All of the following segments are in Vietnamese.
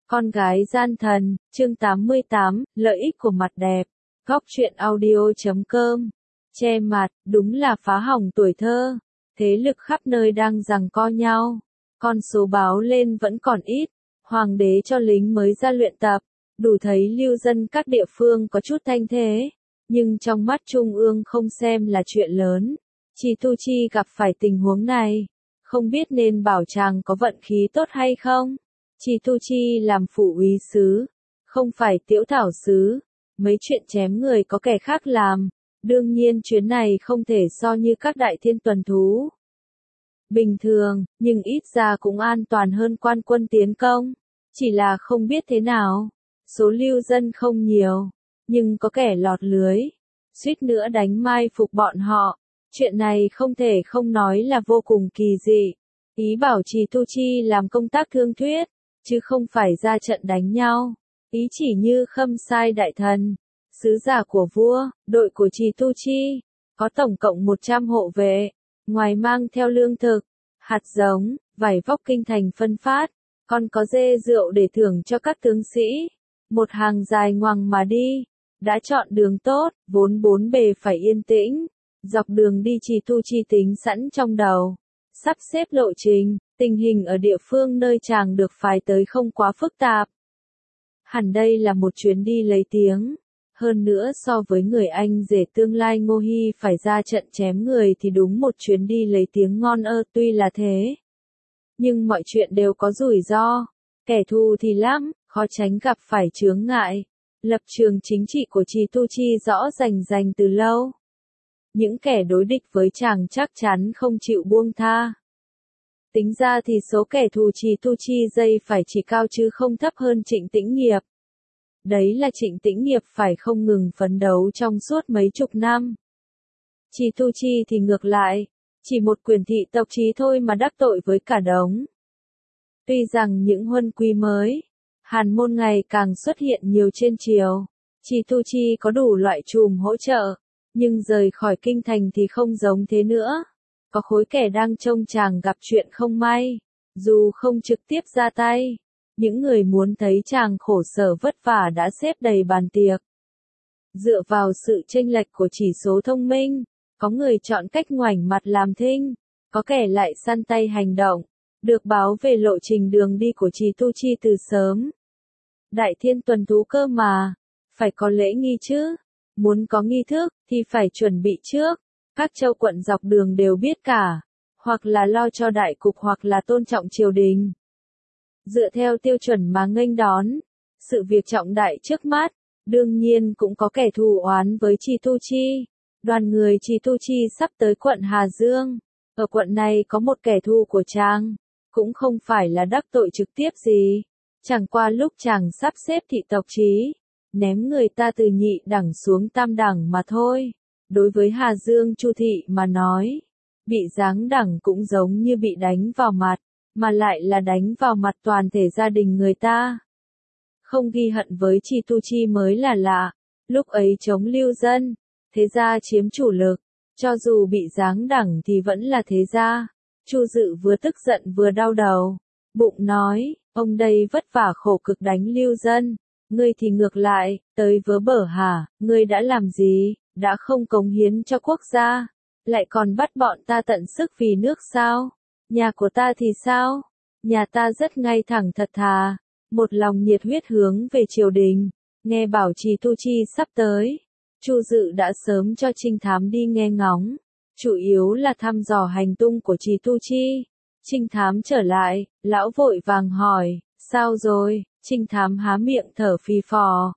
Con gái gian thần, chương 88, lợi ích của mặt đẹp. Góc truyện audio.com. Che mặt, đúng là phá hỏng tuổi thơ. Thế lực khắp nơi đang giằng co nhau. Con số báo lên vẫn còn ít. Hoàng đế cho lính mới ra luyện tập. Đủ thấy lưu dân các địa phương có chút thanh thế. Nhưng trong mắt Trung ương không xem là chuyện lớn. Chi Tu Chi gặp phải tình huống này. Không biết nên bảo chàng có vận khí tốt hay không? Chi Tu Chi làm phụ úy sứ, không phải Tiễu Thảo sứ. Mấy chuyện chém người có kẻ khác làm. Đương nhiên chuyến này không thể so như các đại thiên tuần thú bình thường, nhưng ít ra cũng an toàn hơn quan quân tiến công. Chỉ là không biết thế nào. Số lưu dân không nhiều, nhưng có kẻ lọt lưới. Suýt nữa đánh mai phục bọn họ. Chuyện này không thể không nói là vô cùng kỳ dị. Ý bảo Chi Tu Chi làm công tác thương thuyết, chứ không phải ra trận đánh nhau. Ý chỉ như Khâm Sai đại thần, sứ giả của vua, đội của Chi Tu Chi, có tổng cộng 100 hộ vệ, ngoài mang theo lương thực, hạt giống, vải vóc kinh thành phân phát, còn có dê rượu để thưởng cho các tướng sĩ. Một hàng dài ngoằng mà đi, đã chọn đường tốt, vốn bốn bề phải yên tĩnh. Dọc đường đi Chi Tu Chi tính sẵn trong đầu, sắp xếp lộ trình, tình hình ở địa phương nơi chàng được phái tới không quá phức tạp. Hẳn đây là một chuyến đi lấy tiếng. Hơn nữa so với người anh rể tương lai Ngô Hy phải ra trận chém người thì đúng một chuyến đi lấy tiếng ngon tuy là thế. Nhưng mọi chuyện đều có rủi ro. Kẻ thù thì lắm, khó tránh gặp phải chướng ngại. Lập trường chính trị của Chi Tu Chi rõ rành từ lâu. Những kẻ đối địch với chàng chắc chắn không chịu buông tha. Tính ra thì số kẻ thù Chi Tu Chi dây phải chỉ cao chứ không thấp hơn Trịnh Tĩnh Nghiệp. Đấy là Trịnh Tĩnh Nghiệp phải không ngừng phấn đấu trong suốt mấy chục năm. Chi Tu Chi thì ngược lại, chỉ một quyền thị tộc chí thôi mà đắc tội với cả đống. Tuy rằng những huân quý mới, hàn môn ngày càng xuất hiện nhiều trên triều, Chi Tu Chi có đủ loại chùm hỗ trợ, nhưng rời khỏi kinh thành thì không giống thế nữa. Có khối kẻ đang trông chàng gặp chuyện không may, dù không trực tiếp ra tay, những người muốn thấy chàng khổ sở vất vả đã xếp đầy bàn tiệc. Dựa vào sự chênh lệch của chỉ số thông minh, có người chọn cách ngoảnh mặt làm thinh, có kẻ lại săn tay hành động, được báo về lộ trình đường đi của Chi Tu Chi từ sớm. Đại thiên tuần thú cơ mà, phải có lễ nghi chứ, muốn có nghi thức thì phải chuẩn bị trước. Các châu quận dọc đường đều biết cả, hoặc là lo cho đại cục hoặc là tôn trọng triều đình. Dựa theo tiêu chuẩn mà nghênh đón, sự việc trọng đại trước mắt, đương nhiên cũng có kẻ thù oán với Chi Tu Chi. Đoàn người Chi Tu Chi sắp tới quận Hà Dương, ở quận này có một kẻ thù của chàng, cũng không phải là đắc tội trực tiếp gì, chẳng qua lúc chàng sắp xếp thị tộc chí, ném người ta từ nhị đẳng xuống tam đẳng mà thôi. Đối với Hà Dương Chu thị mà nói, bị giáng đẳng cũng giống như bị đánh vào mặt, mà lại là đánh vào mặt toàn thể gia đình người ta. Không ghi hận với Chi Tu Chi mới là lạ, lúc ấy chống lưu dân, thế gia chiếm chủ lực, cho dù bị giáng đẳng thì vẫn là thế gia. Chu Dự vừa tức giận vừa đau đầu, bụng nói, ông đây vất vả khổ cực đánh lưu dân, ngươi thì ngược lại, tới vớ bở hả, ngươi đã làm gì? Đã không cống hiến cho quốc gia, lại còn bắt bọn ta tận sức vì nước sao? Nhà của ta thì sao? Nhà ta rất ngay thẳng thật thà, một lòng nhiệt huyết hướng về triều đình. Nghe bảo Chi Tu Chi sắp tới, Chu Dự đã sớm cho trinh thám đi nghe ngóng, chủ yếu là thăm dò hành tung của Chi Tu Chi. Trinh thám trở lại, lão vội vàng hỏi, sao rồi? Trinh thám há miệng thở phì phò,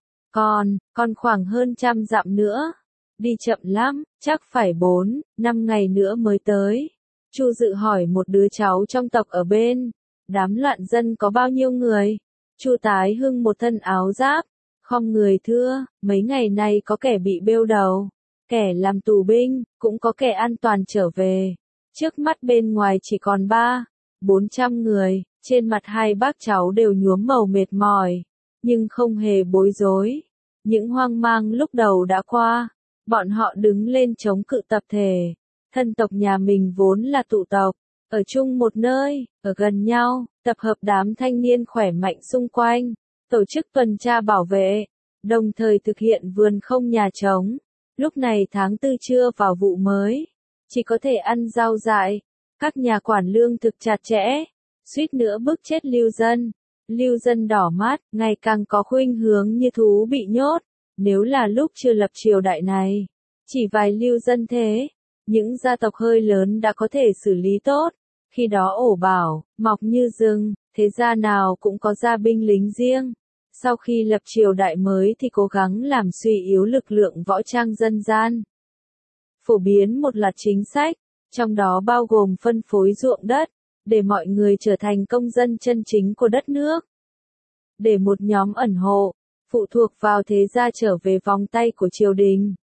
còn khoảng hơn 100 dặm nữa. Đi chậm lắm, chắc phải 4-5 ngày nữa mới tới. Chu Dự hỏi một đứa cháu trong tộc ở bên, đám loạn dân có bao nhiêu người? Chu Tái Hưng một thân áo giáp, khom người thưa, mấy ngày nay có kẻ bị bêu đầu, kẻ làm tù binh, cũng có kẻ an toàn trở về. Trước mắt bên ngoài chỉ còn 300-400 người, trên mặt hai bác cháu đều nhuốm màu mệt mỏi, nhưng không hề bối rối. Những hoang mang lúc đầu đã qua. Bọn họ đứng lên chống cự tập thể. Thân tộc nhà mình vốn là tụ tộc, ở chung một nơi, ở gần nhau, tập hợp đám thanh niên khỏe mạnh xung quanh, tổ chức tuần tra bảo vệ, đồng thời thực hiện vườn không nhà trống. Lúc này tháng 4 chưa vào vụ mới, chỉ có thể ăn rau dại. Các nhà quản lương thực chặt chẽ, suýt nữa bức chết lưu dân. Lưu dân đỏ mắt, ngày càng có khuynh hướng như thú bị nhốt. Nếu là lúc chưa lập triều đại này, chỉ vài lưu dân thế, những gia tộc hơi lớn đã có thể xử lý tốt. Khi đó ổ bảo, mọc như rừng, thế gia nào cũng có gia binh lính riêng. Sau khi lập triều đại mới thì cố gắng làm suy yếu lực lượng võ trang dân gian. Phổ biến một loạt chính sách, trong đó bao gồm phân phối ruộng đất, để mọi người trở thành công dân chân chính của đất nước. Để một nhóm ẩn hộ, phụ thuộc vào thế gia trở về vòng tay của triều đình.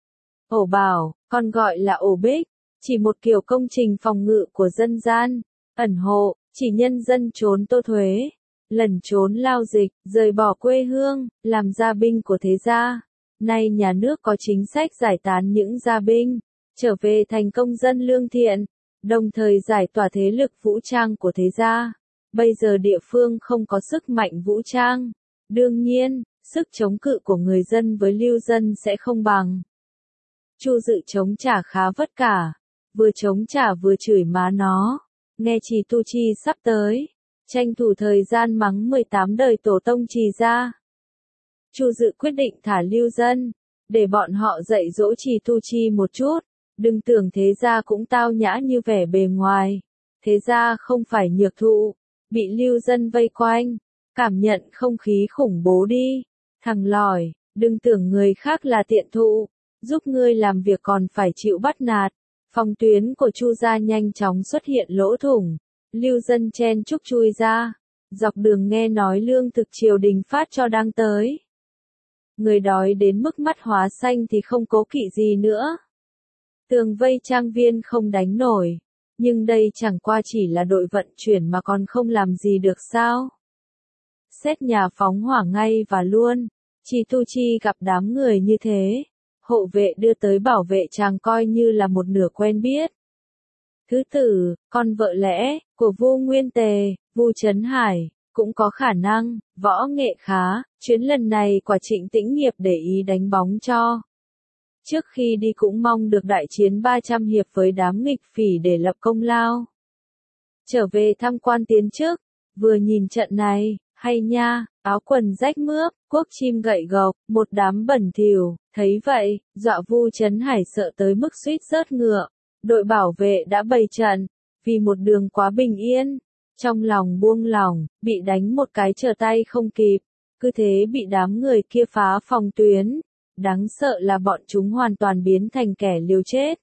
Ổ bảo, còn gọi là ổ bích, chỉ một kiểu công trình phòng ngự của dân gian. Ẩn hộ, chỉ nhân dân trốn tô thuế, lẩn trốn lao dịch, rời bỏ quê hương, làm gia binh của thế gia. Nay nhà nước có chính sách giải tán những gia binh, trở về thành công dân lương thiện, đồng thời giải tỏa thế lực vũ trang của thế gia. Bây giờ địa phương không có sức mạnh vũ trang. Đương nhiên, sức chống cự của người dân với lưu dân sẽ không bằng. Chu Dự chống trả khá vất vả, vừa chống trả vừa chửi má nó. Nghe Trì Tu Chi sắp tới, tranh thủ thời gian mắng 18 đời tổ tông Trì gia. Chu Dự quyết định thả lưu dân, để bọn họ dạy dỗ Trì Tu Chi một chút. Đừng tưởng thế gia cũng tao nhã như vẻ bề ngoài. Thế gia không phải nhược thụ, bị lưu dân vây quanh, cảm nhận không khí khủng bố đi. Thằng lỏi, đừng tưởng người khác là tiện thụ, giúp ngươi làm việc còn phải chịu bắt nạt. Phòng tuyến của Chu gia nhanh chóng xuất hiện lỗ thủng, lưu dân chen chúc chui ra, dọc đường nghe nói lương thực triều đình phát cho đang tới. Người đói đến mức mắt hóa xanh thì không cố kỵ gì nữa. Tường vây trang viên không đánh nổi, nhưng đây chẳng qua chỉ là đội vận chuyển mà còn không làm gì được sao. Xét nhà phóng hỏa ngay và luôn, Trì Tu Chi gặp đám người như thế, hộ vệ đưa tới bảo vệ chàng coi như là một nửa quen biết. Thứ tử, con vợ lẽ, của Vu Nguyên Tề, Vu Trấn Hải, cũng có khả năng, võ nghệ khá, chuyến lần này quả Trịnh Tĩnh Nghiệp để ý đánh bóng cho. Trước khi đi cũng mong được đại chiến 300 hiệp với đám nghịch phỉ để lập công lao. Trở về tham quan tiến chức, vừa nhìn trận này, hay nha, áo quần rách mướp, cuốc chim gậy gộc, một đám bẩn thỉu, thấy vậy, dọa Vu Trấn Hải sợ tới mức suýt rớt ngựa. Đội bảo vệ đã bày trận, vì một đường quá bình yên, trong lòng buông lỏng, bị đánh một cái trở tay không kịp, cứ thế bị đám người kia phá phòng tuyến. Đáng sợ là bọn chúng hoàn toàn biến thành kẻ liều chết.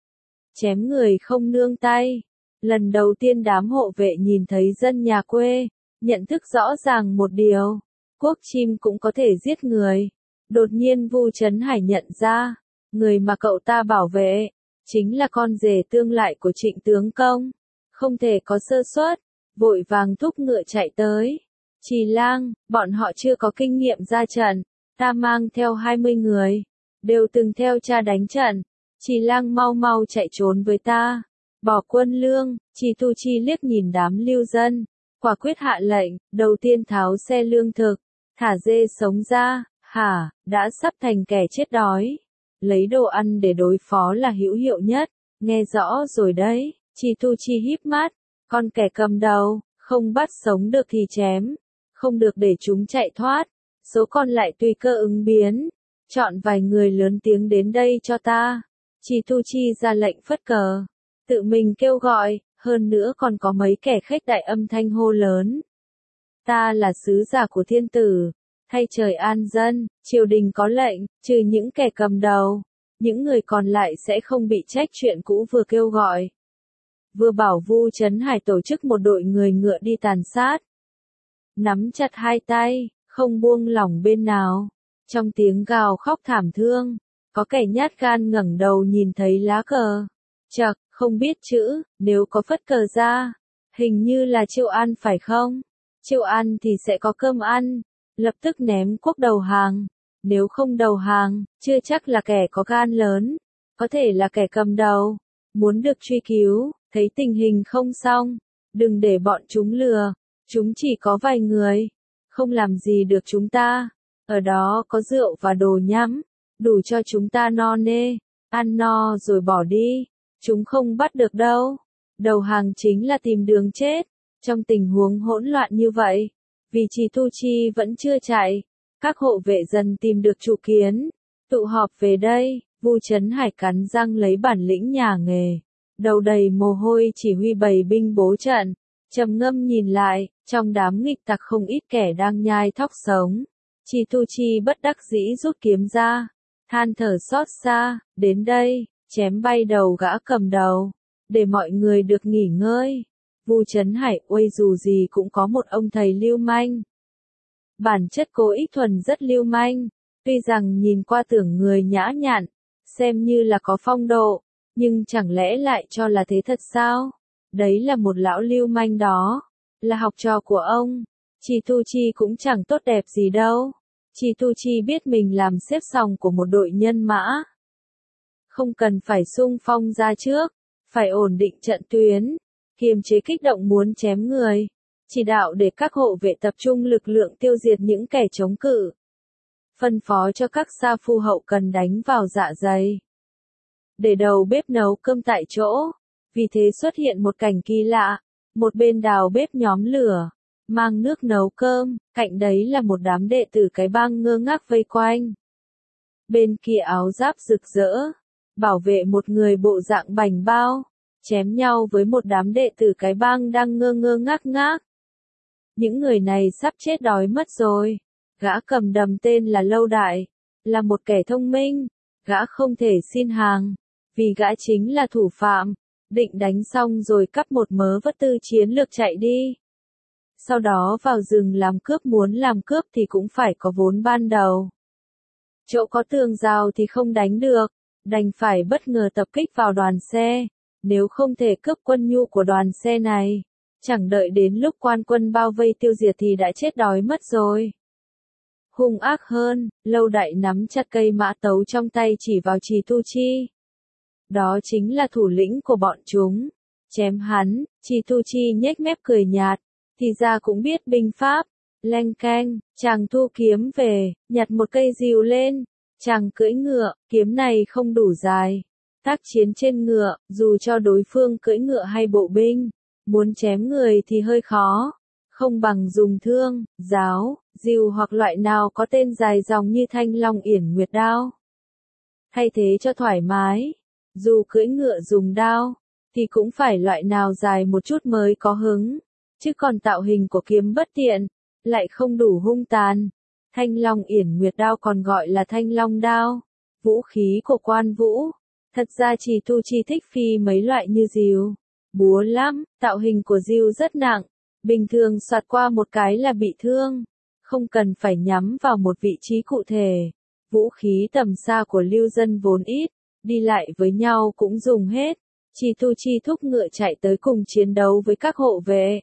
Chém người không nương tay. Lần đầu tiên đám hộ vệ nhìn thấy dân nhà quê, nhận thức rõ ràng một điều, cuốc chim cũng có thể giết người. Đột nhiên Vu Trấn Hải nhận ra, người mà cậu ta bảo vệ, chính là con rể tương lại của Trịnh tướng công. Không thể có sơ suất, vội vàng thúc ngựa chạy tới. Trì Lang, bọn họ chưa có kinh nghiệm ra trận. Ta mang theo 20 người, đều từng theo cha đánh trận. Trì Lang mau mau chạy trốn với ta. Bỏ quân lương, Trì Tu Chi liếc nhìn đám lưu dân, quả quyết hạ lệnh, đầu tiên tháo xe lương thực, thả dê sống ra. Hả, đã sắp thành kẻ chết đói. Lấy đồ ăn để đối phó là hữu hiệu nhất, nghe rõ rồi đấy. Trì Tu Chi híp mắt, con kẻ cầm đầu, không bắt sống được thì chém, không được để chúng chạy thoát. Số còn lại tùy cơ ứng biến, chọn vài người lớn tiếng đến đây cho ta. Trì Tu Chi ra lệnh phất cờ, tự mình kêu gọi, hơn nữa còn có mấy kẻ khách đại âm thanh hô lớn. Ta là sứ giả của thiên tử, thay trời an dân, triều đình có lệnh, trừ những kẻ cầm đầu, những người còn lại sẽ không bị trách chuyện cũ vừa kêu gọi. Vừa bảo Vu Trấn Hải tổ chức một đội người ngựa đi tàn sát. Nắm chặt hai tay, không buông lỏng bên nào. Trong tiếng gào khóc thảm thương, có kẻ nhát gan ngẩng đầu nhìn thấy lá cờ. Chậc, không biết chữ, nếu có phất cờ ra, hình như là Triệu An phải không? Triệu An thì sẽ có cơm ăn, lập tức ném quốc đầu hàng. Nếu không đầu hàng, chưa chắc là kẻ có gan lớn, có thể là kẻ cầm đầu, muốn được truy cứu, thấy tình hình không xong, đừng để bọn chúng lừa, chúng chỉ có vài người. không làm gì được chúng ta. Ở đó có rượu và đồ nhắm, đủ cho chúng ta no nê, ăn no rồi bỏ đi. Chúng không bắt được đâu. Đầu hàng chính là tìm đường chết. Trong tình huống hỗn loạn như vậy, vì Trì Tu Chi vẫn chưa chạy, các hộ vệ dần tìm được chủ kiến, tụ họp về đây. Vu Chấn Hải cắn răng lấy bản lĩnh nhà nghề, đầu đầy mồ hôi chỉ huy bầy binh bố trận, trầm ngâm nhìn lại, trong đám nghịch tặc không ít kẻ đang nhai thóc sống. Trì Tu Chi bất đắc dĩ rút kiếm ra, than thở xót xa, đến đây, chém bay đầu gã cầm đầu, để mọi người được nghỉ ngơi. Vu Chấn Hải uây dù gì cũng có một ông thầy lưu manh. Bản chất Cố Ích Thuần rất lưu manh, tuy rằng nhìn qua tưởng người nhã nhặn, xem như là có phong độ, nhưng chẳng lẽ lại cho là thế thật sao? Đấy là một lão lưu manh đó, là học trò của ông. Trì Tu Chi cũng chẳng tốt đẹp gì đâu. Trì Tu Chi biết mình làm xếp sòng của một đội nhân mã. Không cần phải xung phong ra trước, phải ổn định trận tuyến, kiềm chế kích động muốn chém người, chỉ đạo để các hộ vệ tập trung lực lượng tiêu diệt những kẻ chống cự. Phân phó cho các sa phu hậu cần đánh vào dạ dày. Để đầu bếp nấu cơm tại chỗ, vì thế xuất hiện một cảnh kỳ lạ, một bên đào bếp nhóm lửa, mang nước nấu cơm, cạnh đấy là một đám đệ tử cái bang ngơ ngác vây quanh. Bên kia áo giáp rực rỡ, bảo vệ một người bộ dạng bảnh bao, chém nhau với một đám đệ tử cái bang đang ngơ ngơ ngác ngác. Những người này sắp chết đói mất rồi. Gã cầm đầm tên là Lâu Đại, là một kẻ thông minh, gã không thể xin hàng, vì gã chính là thủ phạm, định đánh xong rồi cắp một mớ vật tư chiến lược chạy đi. Sau đó vào rừng làm cướp, muốn làm cướp thì cũng phải có vốn ban đầu. Chỗ có tường rào thì không đánh được, đành phải bất ngờ tập kích vào đoàn xe, nếu không thể cướp quân nhu của đoàn xe này, chẳng đợi đến lúc quan quân bao vây tiêu diệt thì đã chết đói mất rồi. Hung ác hơn, Lâu Đại nắm chặt cây mã tấu trong tay chỉ vào Trì Tu Chi. Đó chính là thủ lĩnh của bọn chúng. Chém hắn, Trì Tu Chi nhếch mép cười nhạt, thì ra cũng biết binh pháp. Leng keng, chàng thu kiếm về, nhặt một cây rìu lên, chàng cưỡi ngựa, kiếm này không đủ dài. Tác chiến trên ngựa, dù cho đối phương cưỡi ngựa hay bộ binh, muốn chém người thì hơi khó. Không bằng dùng thương, giáo, rìu hoặc loại nào có tên dài dòng như Thanh Long Yển Nguyệt Đao. Thay thế cho thoải mái, dù cưỡi ngựa dùng đao, thì cũng phải loại nào dài một chút mới có hứng, chứ còn tạo hình của kiếm bất tiện, lại không đủ hung tàn. Thanh Long Yển Nguyệt Đao còn gọi là Thanh Long Đao, vũ khí của quan vũ. Thật ra Trì Tu Chi thích phi mấy loại như rìu, búa lắm, tạo hình của rìu rất nặng. Bình thường xoạt qua một cái là bị thương, không cần phải nhắm vào một vị trí cụ thể. Vũ khí tầm xa của lưu dân vốn ít, đi lại với nhau cũng dùng hết. Trì Tu Chi thúc ngựa chạy tới cùng chiến đấu với các hộ vệ.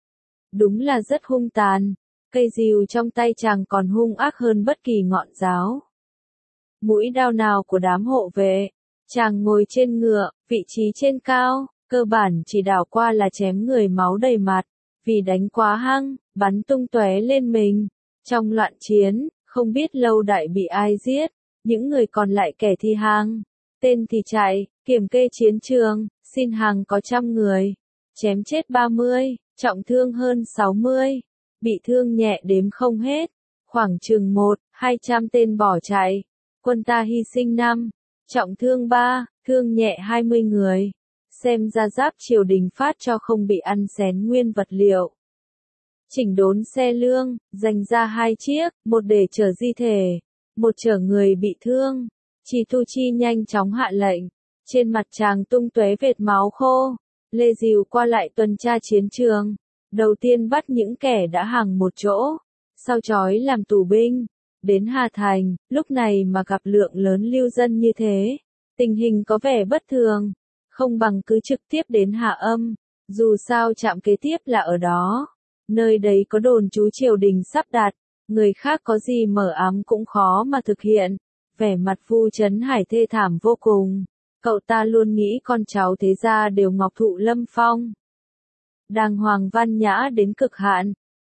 Đúng là rất hung tàn, cây rìu trong tay chàng còn hung ác hơn bất kỳ ngọn giáo. Mũi đao nào của đám hộ vệ, chàng ngồi trên ngựa, vị trí trên cao, cơ bản chỉ đảo qua là chém người máu đầy mặt. Vì đánh quá hăng, bắn tung tóe lên mình. Trong loạn chiến, không biết Lâu Đại bị ai giết, những người còn lại kẻ thì hàng, tên thì chạy, kiểm kê chiến trường, xin hàng có 100 người, chém chết 30, trọng thương hơn 60, bị thương nhẹ đếm không hết, khoảng chừng 100-200 tên bỏ chạy, quân ta hy sinh 5, trọng thương 3, thương nhẹ 20 người. Xem ra giáp triều đình phát cho không bị ăn xén nguyên vật liệu. Chỉnh đốn xe lương, dành ra 2 chiếc, một để chở di thể, một chở người bị thương. Trì Tu Chi nhanh chóng hạ lệnh, trên mặt chàng tung tóe vệt máu khô, lê rìu qua lại tuần tra chiến trường. Đầu tiên bắt những kẻ đã hàng một chỗ, sau trói làm tù binh. Đến Hà Thành, lúc này mà gặp lượng lớn lưu dân như thế, tình hình có vẻ bất thường. Không bằng cứ trực tiếp đến Hạ Âm, dù sao trạm kế tiếp là ở đó. Nơi đấy có đồn trú triều đình sắp đặt, người khác có gì mở ám cũng khó mà thực hiện. Vẻ mặt Vu Chấn Hải thê thảm vô cùng, cậu ta luôn nghĩ con cháu thế gia đều ngọc thụ lâm phong. Đàng hoàng văn nhã đến cực hạn,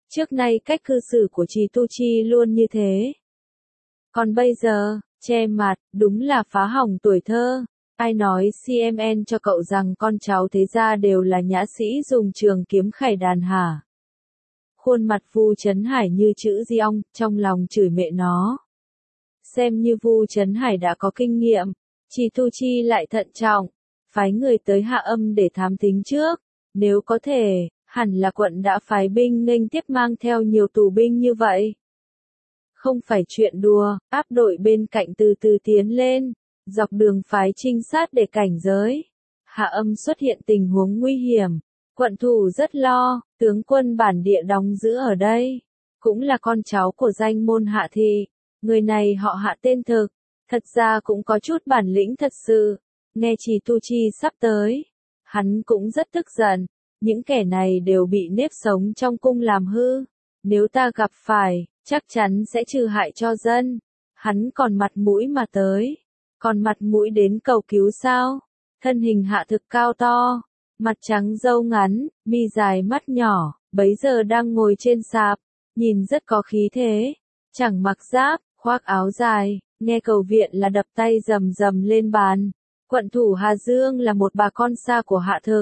Trước nay cách cư xử của Trì Tu Chi luôn như thế. Còn bây giờ, che mặt, đúng là phá hỏng tuổi thơ. Ai nói CMN cho cậu rằng con cháu thế gia đều là nhã sĩ dùng trường kiếm khải đàn hả? Khuôn mặt Vu Chấn Hải như chữ di ong, trong lòng chửi mẹ nó. Xem như Vu Chấn Hải đã có kinh nghiệm, Trì Tu Chi lại thận trọng, phái người tới Hạ Âm để thám thính trước. Nếu có thể, hẳn là quận đã phái binh nghênh tiếp mang theo nhiều tù binh như vậy. Không phải chuyện đùa, áp đội bên cạnh từ từ tiến lên, dọc đường phái trinh sát để cảnh giới. Hạ Âm xuất hiện tình huống nguy hiểm, quận thủ rất lo, tướng quân bản địa đóng giữ ở đây, cũng là con cháu của danh môn Hạ thị, người này họ Hạ tên thực, thật ra cũng có chút bản lĩnh thật sự, nghe Trì Tu Chi sắp tới, hắn cũng rất tức giận, những kẻ này đều bị nếp sống trong cung làm hư, nếu ta gặp phải, chắc chắn sẽ trừ hại cho dân, hắn còn mặt mũi mà tới. Còn mặt mũi đến cầu cứu sao? Thân hình Hạ Thực cao to, mặt trắng râu ngắn, mi dài mắt nhỏ, bấy giờ đang ngồi trên sạp, nhìn rất có khí thế, chẳng mặc giáp, khoác áo dài, nghe cầu viện là đập tay rầm rầm lên bàn. Quận thủ Hà Dương là một bà con xa của Hạ Thực.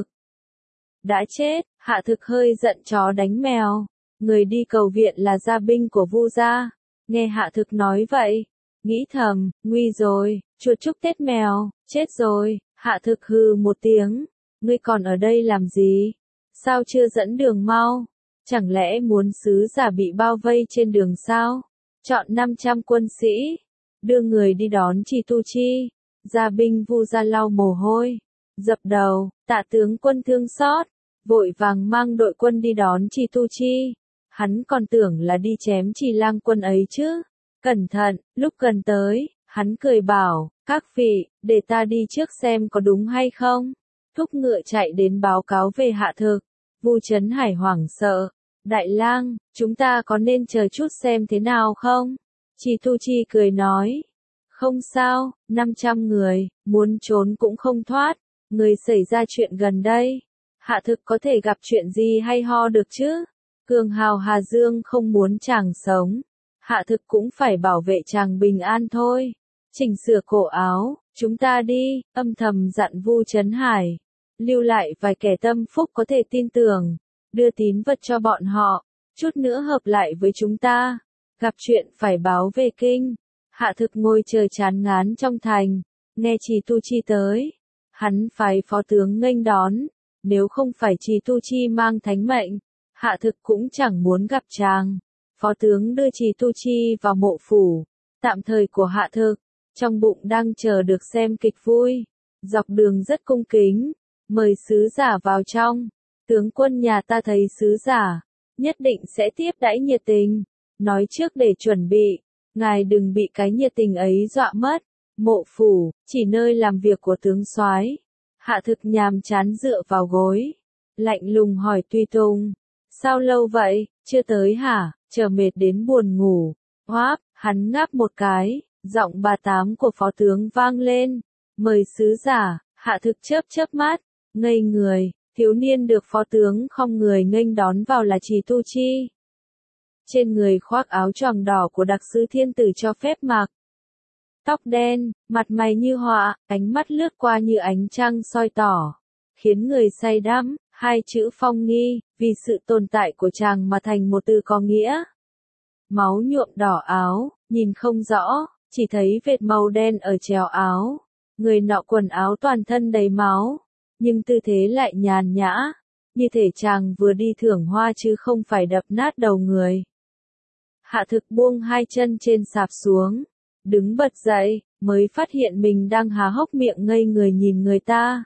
Đã chết, Hạ Thực hơi giận chó đánh mèo, người đi cầu viện là gia binh của Vu gia. Nghe Hạ Thực nói vậy, nghĩ thầm, nguy rồi, chuột chúc Tết mèo, chết rồi. Hạ Thực hừ một tiếng, ngươi còn ở đây làm gì? Sao chưa dẫn đường mau? Chẳng lẽ muốn sứ giả bị bao vây trên đường sao? Chọn 500 quân sĩ, đưa người đi đón Trì Tu Chi. Gia binh Vu gia lau mồ hôi, dập đầu, tạ tướng quân thương xót, vội vàng mang đội quân đi đón Trì Tu Chi. Hắn còn tưởng là đi chém Trì lang quân ấy chứ. Cẩn thận, lúc gần tới, hắn cười bảo, các vị, để ta đi trước xem có đúng hay không. Thúc ngựa chạy đến báo cáo về Hạ Thực. Vu Chấn Hải hoảng sợ, đại lang, chúng ta có nên chờ chút xem thế nào không? Trì Tu Chi cười nói, không sao, 500 người, muốn trốn cũng không thoát, người xảy ra chuyện gần đây. Hạ Thực có thể gặp chuyện gì hay ho được chứ? Cường hào Hà Dương không muốn chàng sống. Hạ Thực cũng phải bảo vệ chàng bình an thôi. Chỉnh sửa cổ áo, chúng ta đi, âm thầm dặn Vu Chấn Hải. Lưu lại vài kẻ tâm phúc có thể tin tưởng, đưa tín vật cho bọn họ, chút nữa hợp lại với chúng ta. Gặp chuyện phải báo về kinh. Hạ Thực ngồi chờ chán ngán trong thành, nghe Trì Tu Chi tới. Hắn phái phó tướng nghênh đón, nếu không phải Trì Tu Chi mang thánh mệnh, Hạ Thực cũng chẳng muốn gặp chàng. Phó tướng đưa Trì Tu Chi vào mộ phủ, tạm thời của Hạ Thực, trong bụng đang chờ được xem kịch vui. Dọc đường rất cung kính, mời sứ giả vào trong. Tướng quân nhà ta thấy sứ giả, nhất định sẽ tiếp đãi nhiệt tình. Nói trước để chuẩn bị, ngài đừng bị cái nhiệt tình ấy dọa mất. Mộ phủ, chỉ nơi làm việc của tướng soái. Hạ Thực nhàm chán dựa vào gối, lạnh lùng hỏi Tùy Tùng, sao lâu vậy, chưa tới hả? Chờ mệt đến buồn ngủ. Hoáp, hắn ngáp một cái, giọng bà tám của phó tướng vang lên, mời sứ giả. Hạ Thực chớp chớp mắt, ngây người, thiếu niên được phó tướng không người nghênh đón vào là Trì Tu Chi. Trên người khoác áo choàng đỏ của đặc sứ thiên tử cho phép mặc. Tóc đen, mặt mày như họa, ánh mắt lướt qua như ánh trăng soi tỏ, khiến người say đắm. Hai chữ phong nghi, vì sự tồn tại của chàng mà thành một từ có nghĩa. Máu nhuộm đỏ áo, nhìn không rõ, chỉ thấy vệt màu đen ở chéo áo. Người nọ quần áo toàn thân đầy máu, nhưng tư thế lại nhàn nhã, như thể chàng vừa đi thưởng hoa chứ không phải đập nát đầu người. Hạ Thực buông hai chân trên sạp xuống, đứng bật dậy, mới phát hiện mình đang há hốc miệng ngây người nhìn người ta.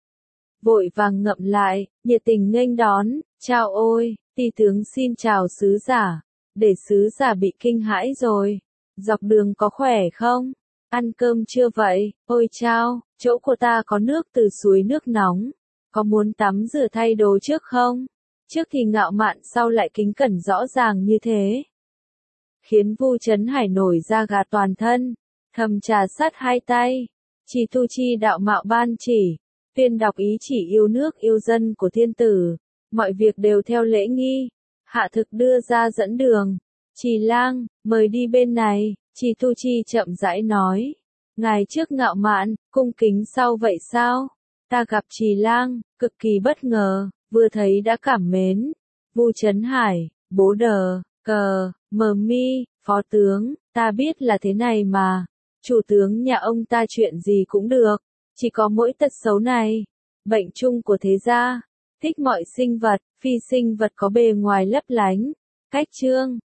Vội vàng ngậm lại, nhiệt tình nghênh đón, chào ôi, ty tướng xin chào sứ giả, để sứ giả bị kinh hãi rồi. Dọc đường có khỏe không? Ăn cơm chưa vậy? Ôi chao, chỗ của ta có nước từ suối nước nóng, có muốn tắm rửa thay đồ trước không? Trước thì ngạo mạn sau lại kính cẩn rõ ràng như thế. Khiến Vu Chấn Hải nổi da gà toàn thân, thầm trà sát hai tay. Trì Tu Chi đạo mạo ban chỉ, tuyên đọc ý chỉ yêu nước yêu dân của thiên tử, mọi việc đều theo lễ nghi. Hạ Thực đưa ra dẫn đường. Trì lang, mời đi bên này, Trì Tu Chi chậm rãi nói. Ngài trước ngạo mạn, cung kính sau vậy sao? Ta gặp Trì lang, cực kỳ bất ngờ, vừa thấy đã cảm mến. Vu Chấn Hải, bố đờ, cờ, mờ mi, phó tướng, ta biết là thế này mà. Chủ tướng nhà ông ta chuyện gì cũng được, chỉ có mỗi tật xấu này. Bệnh chung của thế gia, thích mọi sinh vật, phi sinh vật có bề ngoài lấp lánh, cách trương,